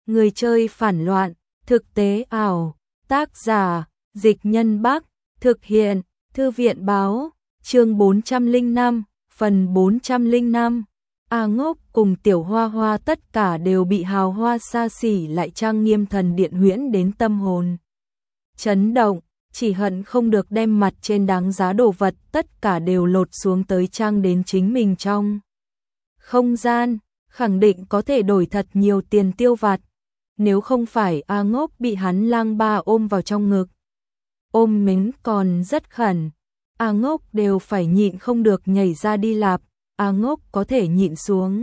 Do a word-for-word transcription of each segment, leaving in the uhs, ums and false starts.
Người chơi phản loạn, thực tế ảo, tác giả, Dịch Nhân Bắc, thực hiện, Thư viện báo, chương bốn trăm lẻ năm, phần bốn trăm lẻ năm. A Ngốc cùng Tiểu Hoa Hoa tất cả đều bị hào hoa xa xỉ lại trang nghiêm thần điện huyễn đến tâm hồn chấn động, chỉ hận không được đem mặt trên đáng giá đồ vật tất cả đều lột xuống tới trang đến chính mình trong không gian, khẳng định có thể đổi thật nhiều tiền tiêu vặt. Nếu không phải A Ngốc bị hắn lang ba ôm vào trong ngực, ôm mính còn rất khẩn, A Ngốc đều phải nhịn không được nhảy ra đi lạp. A Ngốc có thể nhịn xuống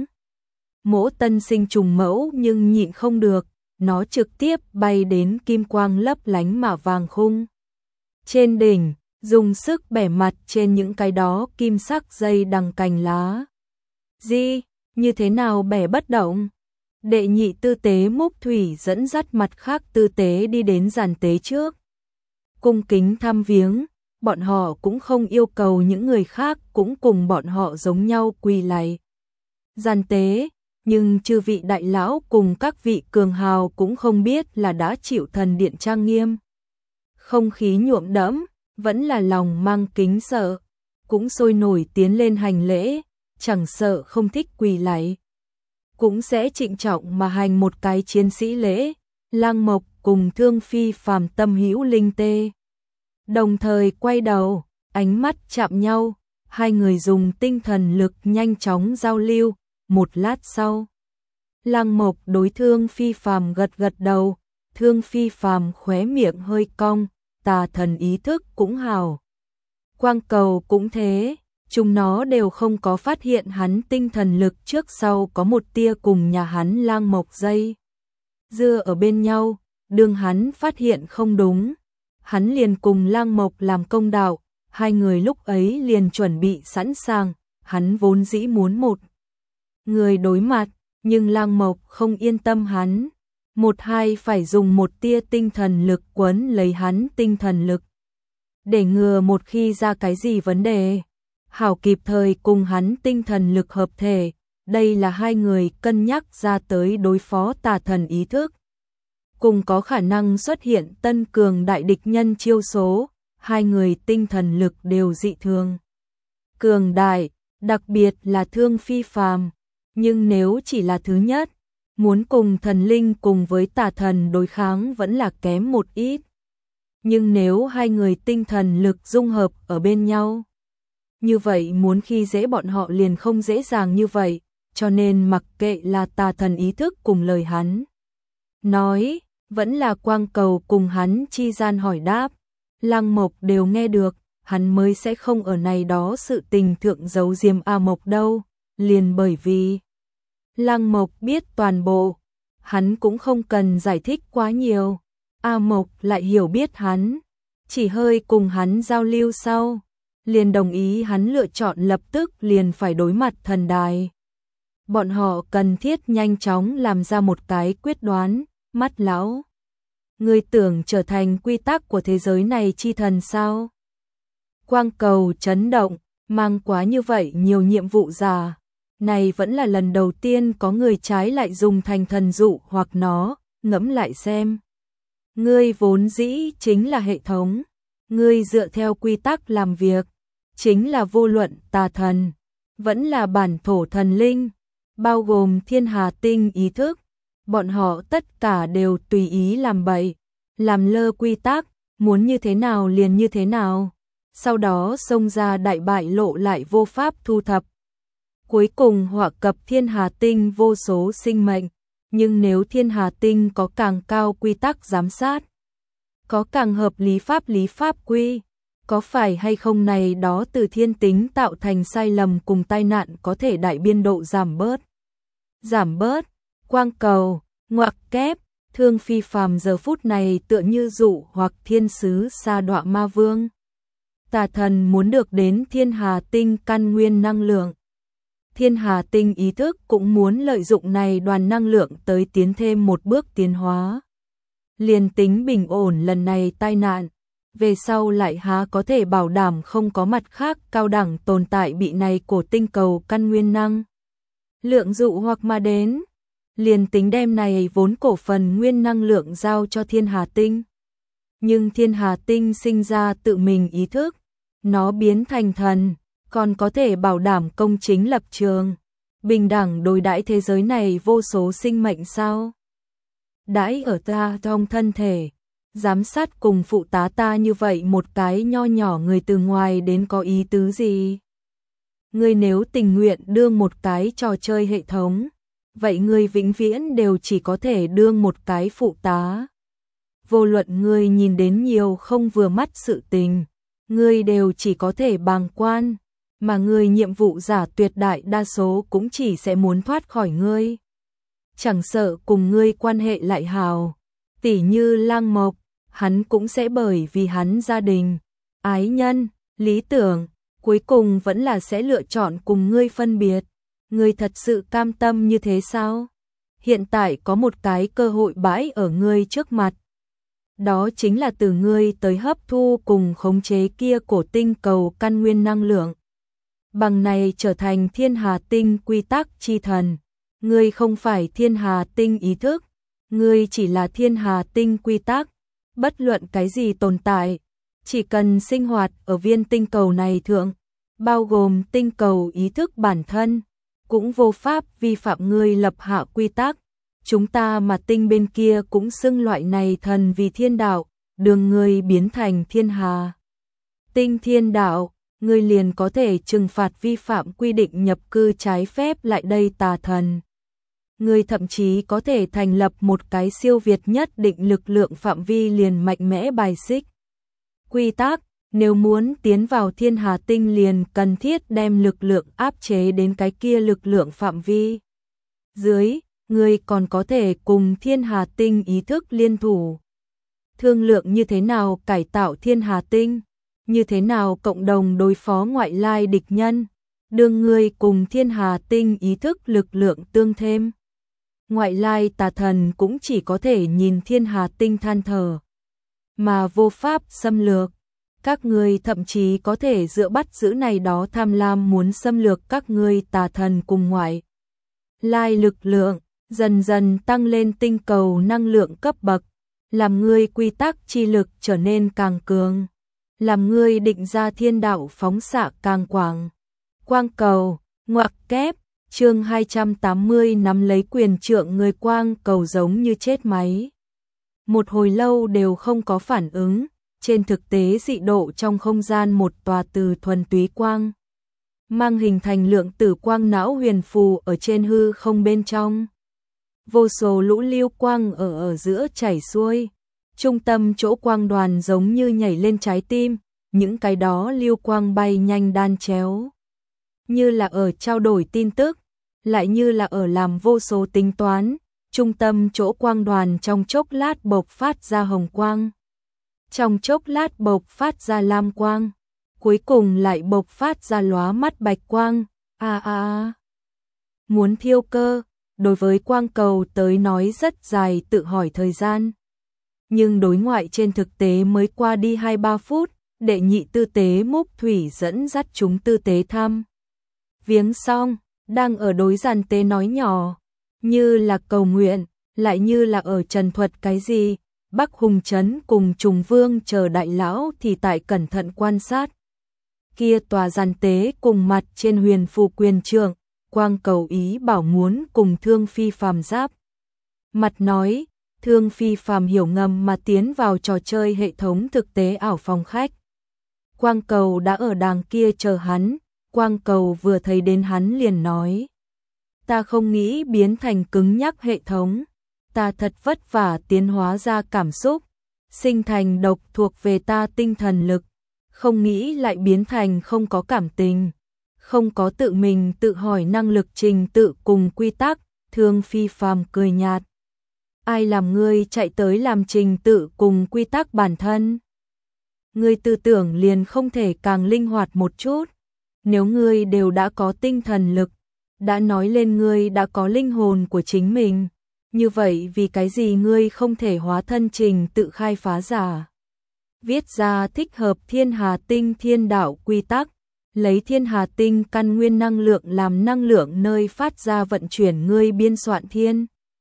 mỗ tân sinh trùng mẫu nhưng nhịn không được, nó trực tiếp bay đến kim quang lấp lánh mạ vàng khung trên đỉnh, dùng sức bẻ mặt trên những cái đó kim sắc dây đằng cành lá. Di, như thế nào bẻ bất động? Đệ nhị tư tế Múc Thủy dẫn dắt mặt khác tư tế đi đến giàn tế trước, cung kính thăm viếng. Bọn họ cũng không yêu cầu những người khác cũng cùng bọn họ giống nhau quỳ lạy giàn tế, nhưng chư vị đại lão cùng các vị cường hào cũng không biết là đã chịu thần điện trang nghiêm không khí nhuộm đẫm, vẫn là lòng mang kính sợ, cũng sôi nổi tiến lên hành lễ, chẳng sợ không thích quỳ lạy, cũng sẽ trịnh trọng mà hành một cái chiến sĩ lễ. Lang Mộc cùng Thương Phi phàm tâm hữu linh tê, đồng thời quay đầu, ánh mắt chạm nhau, hai người dùng tinh thần lực nhanh chóng giao lưu. Một lát sau, Lang Mộc đối Thương Phi phàm gật gật đầu, Thương Phi phàm khóe miệng hơi cong, tà thần ý thức cũng hào. Quang Cầu cũng thế, chúng nó đều không có phát hiện hắn tinh thần lực trước sau có một tia cùng nhà hắn Lang Mộc dây dưa ở bên nhau, đương hắn phát hiện không đúng, hắn liền cùng Lang Mộc làm công đạo, hai người lúc ấy liền chuẩn bị sẵn sàng, hắn vốn dĩ muốn một người đối mặt, nhưng Lang Mộc không yên tâm hắn, một hai phải dùng một tia tinh thần lực quấn lấy hắn tinh thần lực, để ngừa một khi ra cái gì vấn đề, hảo kịp thời cùng hắn tinh thần lực hợp thể. Đây là hai người cân nhắc ra tới đối phó tà thần ý thức, cùng có khả năng xuất hiện tân cường đại địch nhân chiêu số, hai người tinh thần lực đều dị thường cường đại, đặc biệt là Thương Phi phàm, nhưng nếu chỉ là thứ nhất, muốn cùng thần linh cùng với tà thần đối kháng vẫn là kém một ít. Nhưng nếu hai người tinh thần lực dung hợp ở bên nhau, như vậy muốn khi dễ bọn họ liền không dễ dàng như vậy, cho nên mặc kệ là tà thần ý thức cùng lời hắn nói, vẫn là Quang Cầu cùng hắn chi gian hỏi đáp, Lang Mộc đều nghe được, hắn mới sẽ không ở này đó sự tình thượng giấu diêm A Mộc đâu, liền bởi vì Lang Mộc biết toàn bộ, hắn cũng không cần giải thích quá nhiều, A Mộc lại hiểu biết hắn, chỉ hơi cùng hắn giao lưu sau, liền đồng ý hắn lựa chọn lập tức liền phải đối mặt thần đài. Bọn họ cần thiết nhanh chóng làm ra một cái quyết đoán. Mắt lão, ngươi tưởng trở thành quy tắc của thế giới này chi thần sao? Quang Cầu chấn động, mang quá như vậy nhiều nhiệm vụ giả, này vẫn là lần đầu tiên có người trái lại dùng thành thần dụ hoặc nó, ngẫm lại xem. Ngươi vốn dĩ chính là hệ thống, ngươi dựa theo quy tắc làm việc, chính là vô luận tà thần, vẫn là bản thổ thần linh, bao gồm thiên hà tinh ý thức, bọn họ tất cả đều tùy ý làm bậy, làm lơ quy tắc, muốn như thế nào liền như thế nào, sau đó xông ra đại bại lộ lại vô pháp thu thập. Cuối cùng họa cập thiên hà tinh vô số sinh mệnh, nhưng nếu thiên hà tinh có càng cao quy tắc giám sát, có càng hợp lý pháp lý pháp quy, có phải hay không này đó từ thiên tính tạo thành sai lầm cùng tai nạn có thể đại biên độ giảm bớt. Giảm bớt, Quang Cầu, ngoặc kép, Thương Phi phàm giờ phút này tựa như dụ hoặc thiên sứ sa đọa ma vương. Tà thần muốn được đến thiên hà tinh căn nguyên năng lượng. Thiên hà tinh ý thức cũng muốn lợi dụng này đoàn năng lượng tới tiến thêm một bước tiến hóa. Liền tính bình ổn lần này tai nạn, về sau lại há có thể bảo đảm không có mặt khác cao đẳng tồn tại bị này của tinh cầu căn nguyên năng lượng dụ hoặc mà đến. liền tính đem này vốn cổ phần nguyên năng lượng giao cho Thiên Hà Tinh. Nhưng Thiên Hà Tinh sinh ra tự mình ý thức, nó biến thành thần, còn có thể bảo đảm công chính lập trường, bình đẳng đối đãi thế giới này vô số sinh mệnh sao? Đãi ở ta trong thân thể, giám sát cùng phụ tá ta như vậy một cái nho nhỏ người từ ngoài đến có ý tứ gì? Ngươi nếu tình nguyện đương một cái trò chơi hệ thống, vậy ngươi vĩnh viễn đều chỉ có thể đương một cái phụ tá. Vô luận ngươi nhìn đến nhiều không vừa mắt sự tình, ngươi đều chỉ có thể bàng quan, mà ngươi nhiệm vụ giả tuyệt đại đa số cũng chỉ sẽ muốn thoát khỏi ngươi. Chẳng sợ cùng ngươi quan hệ lại hào, tỉ như Lang Mộc, hắn cũng sẽ bởi vì hắn gia đình, ái nhân, lý tưởng, cuối cùng vẫn là sẽ lựa chọn cùng ngươi phân biệt. Ngươi thật sự cam tâm như thế sao? Hiện tại có một cái cơ hội bãi ở ngươi trước mặt. Đó chính là từ ngươi tới hấp thu cùng khống chế kia cổ tinh cầu căn nguyên năng lượng. Bằng này trở thành Thiên Hà Tinh quy tắc chi thần. Ngươi không phải Thiên Hà Tinh ý thức, ngươi chỉ là Thiên Hà Tinh quy tắc. Bất luận cái gì tồn tại, chỉ cần sinh hoạt ở viên tinh cầu này thượng, bao gồm tinh cầu ý thức bản thân, cũng vô pháp vi phạm ngươi lập hạ quy tắc. Chúng ta mà tinh bên kia cũng xưng loại này thần vì thiên đạo, đường ngươi biến thành Thiên Hà Tinh thiên đạo, ngươi liền có thể trừng phạt vi phạm quy định nhập cư trái phép lại đây tà thần. Ngươi thậm chí có thể thành lập một cái siêu việt nhất định lực lượng phạm vi liền mạnh mẽ bài xích quy tắc. Nếu muốn tiến vào Thiên Hà Tinh liền cần thiết đem lực lượng áp chế đến cái kia lực lượng phạm vi dưới, ngươi còn có thể cùng Thiên Hà Tinh ý thức liên thủ. Thương lượng như thế nào cải tạo Thiên Hà Tinh, như thế nào cộng đồng đối phó ngoại lai địch nhân, đương ngươi cùng Thiên Hà Tinh ý thức lực lượng tương thêm. Ngoại lai tà thần cũng chỉ có thể nhìn Thiên Hà Tinh than thở, mà vô pháp xâm lược. Các ngươi thậm chí có thể dựa bắt giữ này đó tham lam muốn xâm lược các ngươi tà thần cùng ngoại lai lực lượng, dần dần tăng lên tinh cầu năng lượng cấp bậc, làm ngươi quy tắc chi lực trở nên càng cường, làm ngươi định ra thiên đạo phóng xạ càng quảng. Quang cầu, ngoặc kép, chương hai trăm tám mươi nắm lấy quyền trượng người quang cầu giống như chết máy. Một hồi lâu đều không có phản ứng. Trên thực tế dị độ trong không gian một tòa từ thuần túy quang mang hình thành lượng tử quang não huyền phù ở trên hư không bên trong. Vô số lũ lưu quang ở ở giữa chảy xuôi, trung tâm chỗ quang đoàn giống như nhảy lên trái tim, những cái đó lưu quang bay nhanh đan chéo, như là ở trao đổi tin tức, lại như là ở làm vô số tính toán. Trung tâm chỗ quang đoàn trong chốc lát bộc phát ra hồng quang, trong chốc lát bộc phát ra lam quang, cuối cùng lại bộc phát ra lóa mắt bạch quang. A a a. Muốn thiêu cơ, đối với quang cầu tới nói rất dài tự hỏi thời gian. Nhưng đối ngoại trên thực tế mới qua đi hai ba phút, đệ nhị tư tế múc thủy dẫn dắt chúng tư tế thăm viếng xong, đang ở đối giàn tế nói nhỏ, như là cầu nguyện, lại như là ở trần thuật cái gì. Bắc Hùng Trấn cùng Trùng Vương chờ đại lão thì tại cẩn thận quan sát. Kia tòa giàn tế cùng mặt trên huyền phù quyền trượng, quang cầu ý bảo muốn cùng Thương Phi Phàm giáp. Mặt nói, Thương Phi Phàm hiểu ngầm mà tiến vào trò chơi hệ thống thực tế ảo phòng khách. Quang cầu đã ở đàng kia chờ hắn, quang cầu vừa thấy đến hắn liền nói. Ta không nghĩ biến thành cứng nhắc hệ thống. Ta thật vất vả tiến hóa ra cảm xúc, sinh thành độc thuộc về ta tinh thần lực, không nghĩ lại biến thành không có cảm tình, không có tự mình tự hỏi năng lực trình tự cùng quy tắc. Thương Phi Phàm cười nhạt. Ai làm ngươi chạy tới làm trình tự cùng quy tắc bản thân? Ngươi tư tưởng liền không thể càng linh hoạt một chút. Nếu ngươi đều đã có tinh thần lực, đã nói lên ngươi đã có linh hồn của chính mình, như vậy vì cái gì ngươi không thể hóa thân trình tự khai phá giả? Viết ra thích hợp Thiên Hà Tinh thiên đạo quy tắc, lấy Thiên Hà Tinh căn nguyên năng lượng làm năng lượng nơi phát ra vận chuyển ngươi biên soạn thiên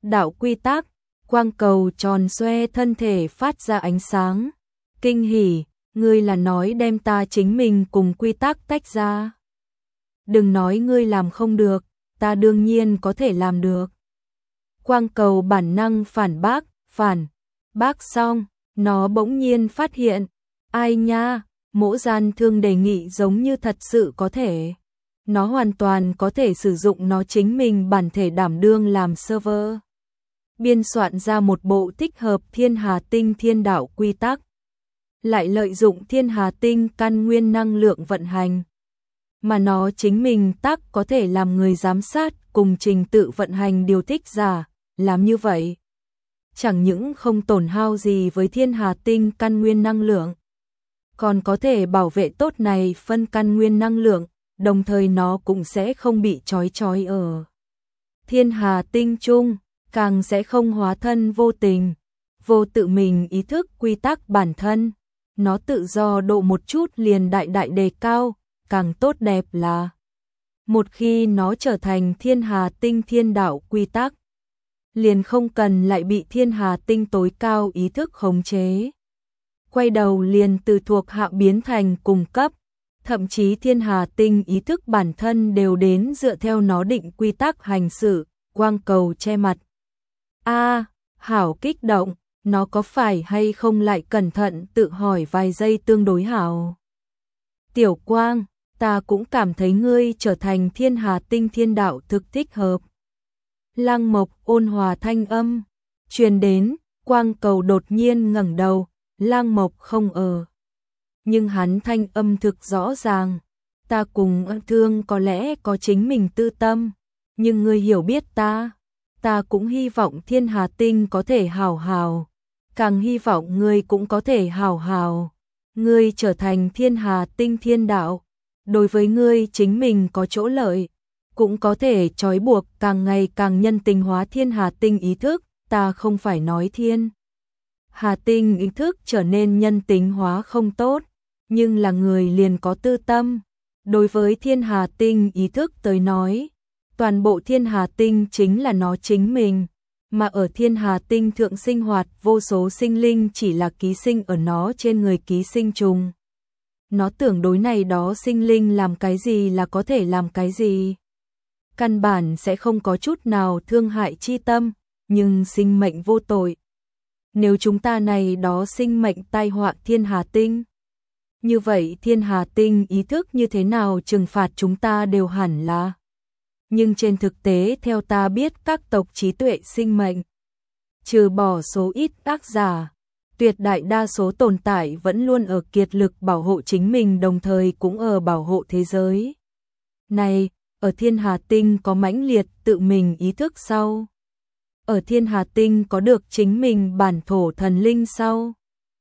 đạo quy tắc, quang cầu tròn xoe thân thể phát ra ánh sáng. Kinh hỉ, ngươi là nói đem ta chính mình cùng quy tắc tách ra. Đừng nói ngươi làm không được, ta đương nhiên có thể làm được. Quang cầu bản năng phản bác, phản bác xong, nó bỗng nhiên phát hiện, ai nha, Mỗ Gian Thương đề nghị giống như thật sự có thể. Nó hoàn toàn có thể sử dụng nó chính mình bản thể đảm đương làm server. Biên soạn ra một bộ tích hợp thiên hà tinh thiên đạo quy tắc. Lại lợi dụng thiên hà tinh căn nguyên năng lượng vận hành. Mà nó chính mình tác có thể làm người giám sát cùng trình tự vận hành điều thích giả. Làm như vậy, chẳng những không tổn hao gì với thiên hà tinh căn nguyên năng lượng, còn có thể bảo vệ tốt này phân căn nguyên năng lượng, đồng thời nó cũng sẽ không bị trói trói ở thiên hà tinh chung, càng sẽ không hóa thân vô tình, vô tự mình ý thức quy tắc bản thân. Nó tự do độ một chút liền đại đại đề cao, càng tốt đẹp là một khi nó trở thành thiên hà tinh thiên đạo quy tắc, liền không cần lại bị thiên hà tinh tối cao ý thức khống chế. Quay đầu liền từ thuộc hạ biến thành cùng cấp, thậm chí thiên hà tinh ý thức bản thân đều đến dựa theo nó định quy tắc hành xử. Quang cầu che mặt. A, hảo kích động, nó có phải hay không lại cẩn thận tự hỏi vài giây tương đối hảo. Tiểu Quang, ta cũng cảm thấy ngươi trở thành thiên hà tinh thiên đạo thực thích hợp. Lăng Mộc ôn hòa thanh âm truyền đến, Quang cầu đột nhiên ngẩng đầu, Lăng Mộc không ở. Nhưng hắn thanh âm thực rõ ràng, ta cùng Ân Thương có lẽ có chính mình tư tâm, nhưng ngươi hiểu biết ta, ta cũng hy vọng thiên hà tinh có thể hào hào, càng hy vọng ngươi cũng có thể hào hào. Ngươi trở thành thiên hà tinh thiên đạo, đối với ngươi chính mình có chỗ lợi, cũng có thể trói buộc càng ngày càng nhân tình hóa thiên hà tinh ý thức. Ta không phải nói thiên hà tinh ý thức trở nên nhân tính hóa không tốt, nhưng là người liền có tư tâm. Đối với thiên hà tinh ý thức tới nói, toàn bộ thiên hà tinh chính là nó chính mình, mà ở thiên hà tinh thượng sinh hoạt vô số sinh linh chỉ là ký sinh ở nó trên người ký sinh trùng. Nó tưởng đối này đó sinh linh làm cái gì là có thể làm cái gì. Căn bản sẽ không có chút nào thương hại chi tâm, nhưng sinh mệnh vô tội. Nếu chúng ta này đó sinh mệnh tai họa thiên hà tinh, như vậy thiên hà tinh ý thức như thế nào trừng phạt chúng ta đều hẳn là. Nhưng trên thực tế theo ta biết các tộc trí tuệ sinh mệnh, trừ bỏ số ít ác giả, tuyệt đại đa số tồn tại vẫn luôn ở kiệt lực bảo hộ chính mình đồng thời cũng ở bảo hộ thế giới. Này, ở thiên hà tinh có mãnh liệt tự mình ý thức sau. Ở thiên hà tinh có được chính mình bản thổ thần linh sau.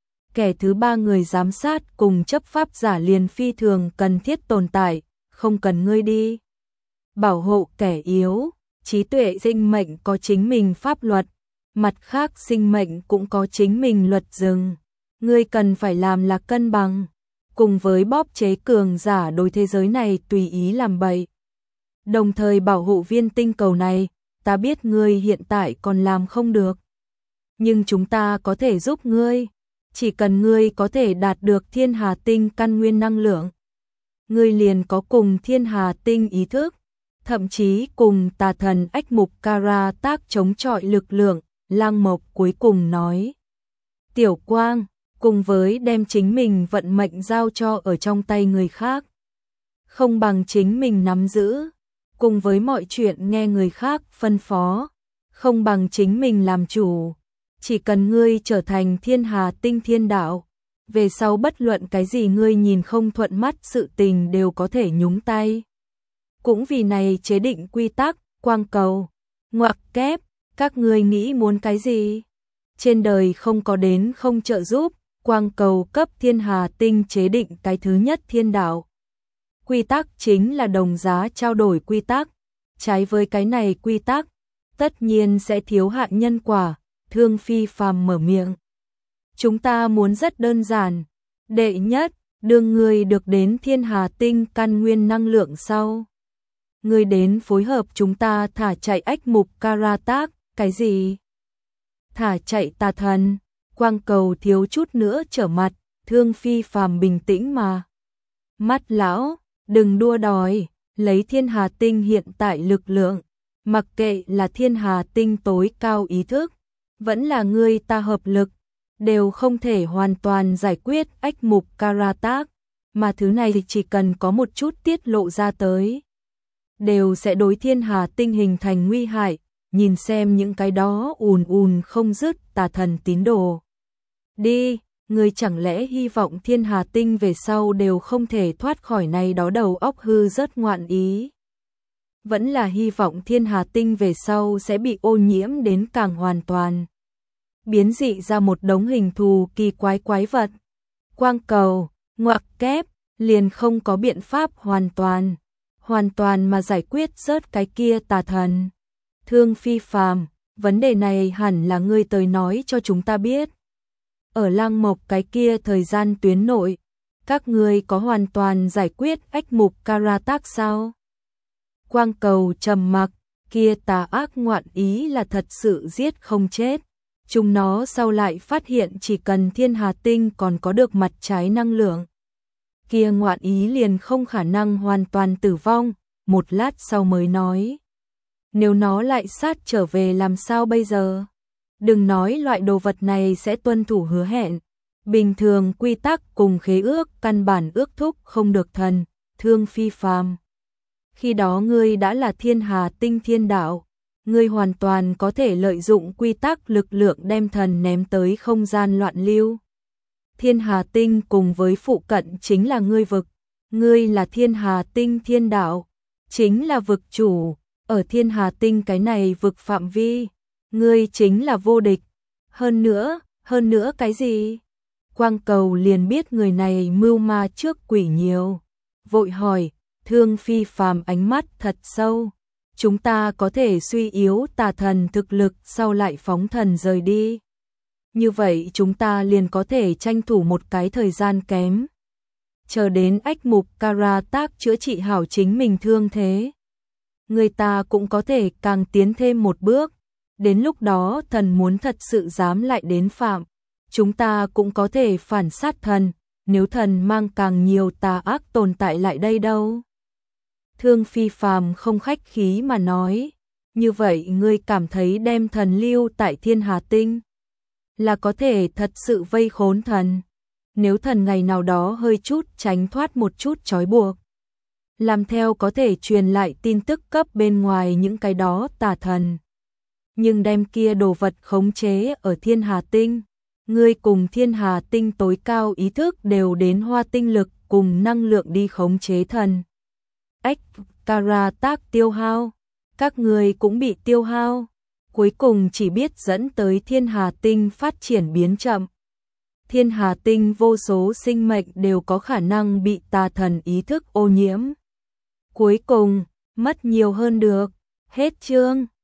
Kẻ thứ ba người giám sát cùng chấp pháp giả liền phi thường cần thiết tồn tại, không cần ngươi đi. Bảo hộ kẻ yếu, trí tuệ sinh mệnh có chính mình pháp luật, mặt khác sinh mệnh cũng có chính mình luật rừng. Ngươi cần phải làm là cân bằng, cùng với bóp chế cường giả đối thế giới này tùy ý làm bậy. Đồng thời bảo hộ viên tinh cầu này, ta biết ngươi hiện tại còn làm không được. Nhưng chúng ta có thể giúp ngươi, chỉ cần ngươi có thể đạt được thiên hà tinh căn nguyên năng lượng. Ngươi liền có cùng thiên hà tinh ý thức, thậm chí cùng tà thần ách mục Kara tác chống chọi lực lượng. Lăng Mộc cuối cùng nói. Tiểu Quang, cùng với đem chính mình vận mệnh giao cho ở trong tay người khác, không bằng chính mình nắm giữ, cùng với mọi chuyện nghe người khác phân phó, không bằng chính mình làm chủ. Chỉ cần ngươi trở thành thiên hà tinh thiên đạo, về sau bất luận cái gì ngươi nhìn không thuận mắt sự tình đều có thể nhúng tay. Cũng vì này chế định quy tắc, quang cầu, ngoặc kép, các ngươi nghĩ muốn cái gì? Trên đời không có đến không trợ giúp, quang cầu cấp thiên hà tinh chế định cái thứ nhất thiên đạo. Quy tắc chính là đồng giá trao đổi quy tắc, trái với cái này quy tắc, tất nhiên sẽ thiếu hạ nhân quả. Thương Phi phàm mở miệng. Chúng ta muốn rất đơn giản. Đệ nhất, đương ngươi được đến thiên hà tinh căn nguyên năng lượng sau. Ngươi đến phối hợp chúng ta thả chạy ách mục Kara tác, Cái gì? Thả chạy tà thần? Quang Cầu thiếu chút nữa trở mặt, Thương Phi Phàm bình tĩnh mà. Mắt lão, đừng đua đòi, lấy Thiên Hà Tinh hiện tại lực lượng, mặc kệ là Thiên Hà Tinh tối cao ý thức, vẫn là ngươi ta hợp lực, đều không thể hoàn toàn giải quyết ách mục Karatak, mà thứ này thì chỉ cần có một chút tiết lộ ra tới, đều sẽ đối Thiên Hà Tinh hình thành nguy hại, nhìn xem những cái đó ùn ùn không dứt tà thần tín đồ. Đi, ngươi chẳng lẽ hy vọng Thiên Hà Tinh về sau đều không thể thoát khỏi này đó đầu óc hư rất ngoạn ý? Vẫn là hy vọng Thiên Hà Tinh về sau sẽ bị ô nhiễm đến càng hoàn toàn, biến dị ra một đống hình thù kỳ quái quái vật. Quang Cầu, ngoặc kép, liền không có biện pháp hoàn toàn, hoàn toàn mà giải quyết rớt cái kia tà thần. Thương Phi Phàm, vấn đề này hẳn là ngươi tới nói cho chúng ta biết. Ở Lăng Mộc cái kia thời gian tuyến nội, các ngươi có hoàn toàn giải quyết ách mục Karatak sao? Quang Cầu trầm mặc, kia tà ác ngoạn ý là thật sự giết không chết. Chúng nó sau lại phát hiện chỉ cần Thiên Hà Tinh còn có được mặt trái năng lượng, kia ngoạn ý liền không khả năng hoàn toàn tử vong, một lát sau mới nói. Nếu nó lại sát trở về làm sao bây giờ? Đừng nói loại đồ vật này sẽ tuân thủ hứa hẹn. Bình thường quy tắc cùng khế ước căn bản ước thúc không được thần, Thương Phi Phàm. Khi đó ngươi đã là Thiên Hà Tinh thiên đạo, ngươi hoàn toàn có thể lợi dụng quy tắc lực lượng đem thần ném tới không gian loạn lưu. Thiên Hà Tinh cùng với phụ cận chính là ngươi vực, ngươi là Thiên Hà Tinh thiên đạo, chính là vực chủ, ở Thiên Hà Tinh cái này vực phạm vi, ngươi chính là vô địch. Hơn nữa, hơn nữa cái gì? Quang Cầu liền biết người này mưu ma trước quỷ nhiều, vội hỏi. Thương Phi Phàm ánh mắt thật sâu. Chúng ta có thể suy yếu tà thần thực lực sau lại phóng thần rời đi. Như vậy chúng ta liền có thể tranh thủ một cái thời gian kém, chờ đến ách mục Karatak chữa trị hảo chính mình thương thế. Người ta cũng có thể càng tiến thêm một bước. Đến lúc đó thần muốn thật sự dám lại đến phạm, chúng ta cũng có thể phản sát thần, nếu thần mang càng nhiều tà ác tồn tại lại đây đâu. Thương Phi Phàm không khách khí mà nói, như vậy ngươi cảm thấy đem thần lưu tại Thiên Hà Tinh là có thể thật sự vây khốn thần? Nếu thần ngày nào đó hơi chút tránh thoát một chút trói buộc, làm theo có thể truyền lại tin tức cấp bên ngoài những cái đó tà thần. Nhưng đem kia đồ vật khống chế ở Thiên Hà Tinh, ngươi cùng Thiên Hà Tinh tối cao ý thức đều đến hoa tinh lực cùng năng lượng đi khống chế thần. Ách Karatak tiêu hao, các người cũng bị tiêu hao, cuối cùng chỉ biết dẫn tới Thiên Hà Tinh phát triển biến chậm. Thiên Hà Tinh vô số sinh mệnh đều có khả năng bị tà thần ý thức ô nhiễm. Cuối cùng, mất nhiều hơn được. Hết chương.